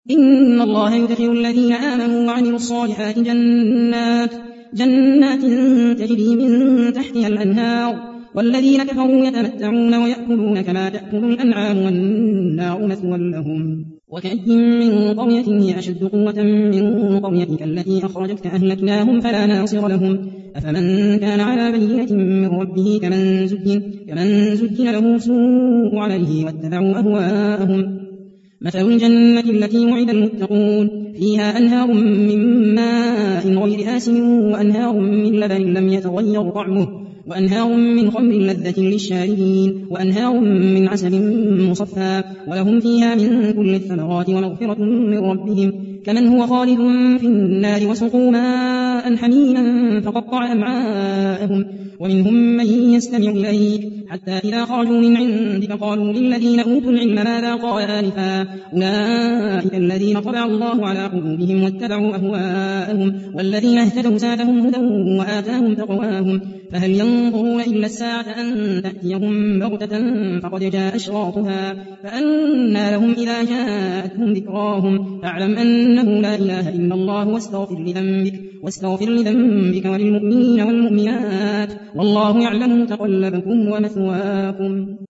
إن الله يدخل الذين آمنوا وعملوا الصالحات جنات تجري من تحتها الأنهار، والذين كفروا يتمتعون ويأكلون كما تأكل الأنعام والنار مثوى لهم. وكأي من قرية هي أشد قوة من قريتك التي أخرجتك أهلكناهم فلا ناصر لهم. أفمن كان على بينة من ربه كمن زين له سوء عمله واتبعوا أهواءهم. مثل الجنة التي وعد المتقون فيها أنهار من ماء غير آسن وأنهار من لبن لم يتغير طعمه وأنهار من خمر لذة للشاربين وأنهار من عسل مصفى ولهم فيها من كل الثمرات ومغفرة من ربهم كمن هو خالد في النار وسقوا ماء حميما فقطع أمعاءهم. ومنهم من يستمع إليك حتى إذا خرجوا من عندك قالوا للذين أوتوا العلم ماذا قال آنفا أولئك الذين طبع الله على قلوبهم واتبعوا أهواءهم والذين اهتدوا زادهم هدى وآتاهم تقواهم. فهل ينظرون إلا الساعة أن تأتيهم بغتة فقد جاء أشراطها فأنى لهم إذا جاءتهم ذكراهم. فاعلم أنه لا إله إلا الله واستغفر لذنبك وللمؤمنين والمؤمنات والله يعلم متقلبكم ومثواكم.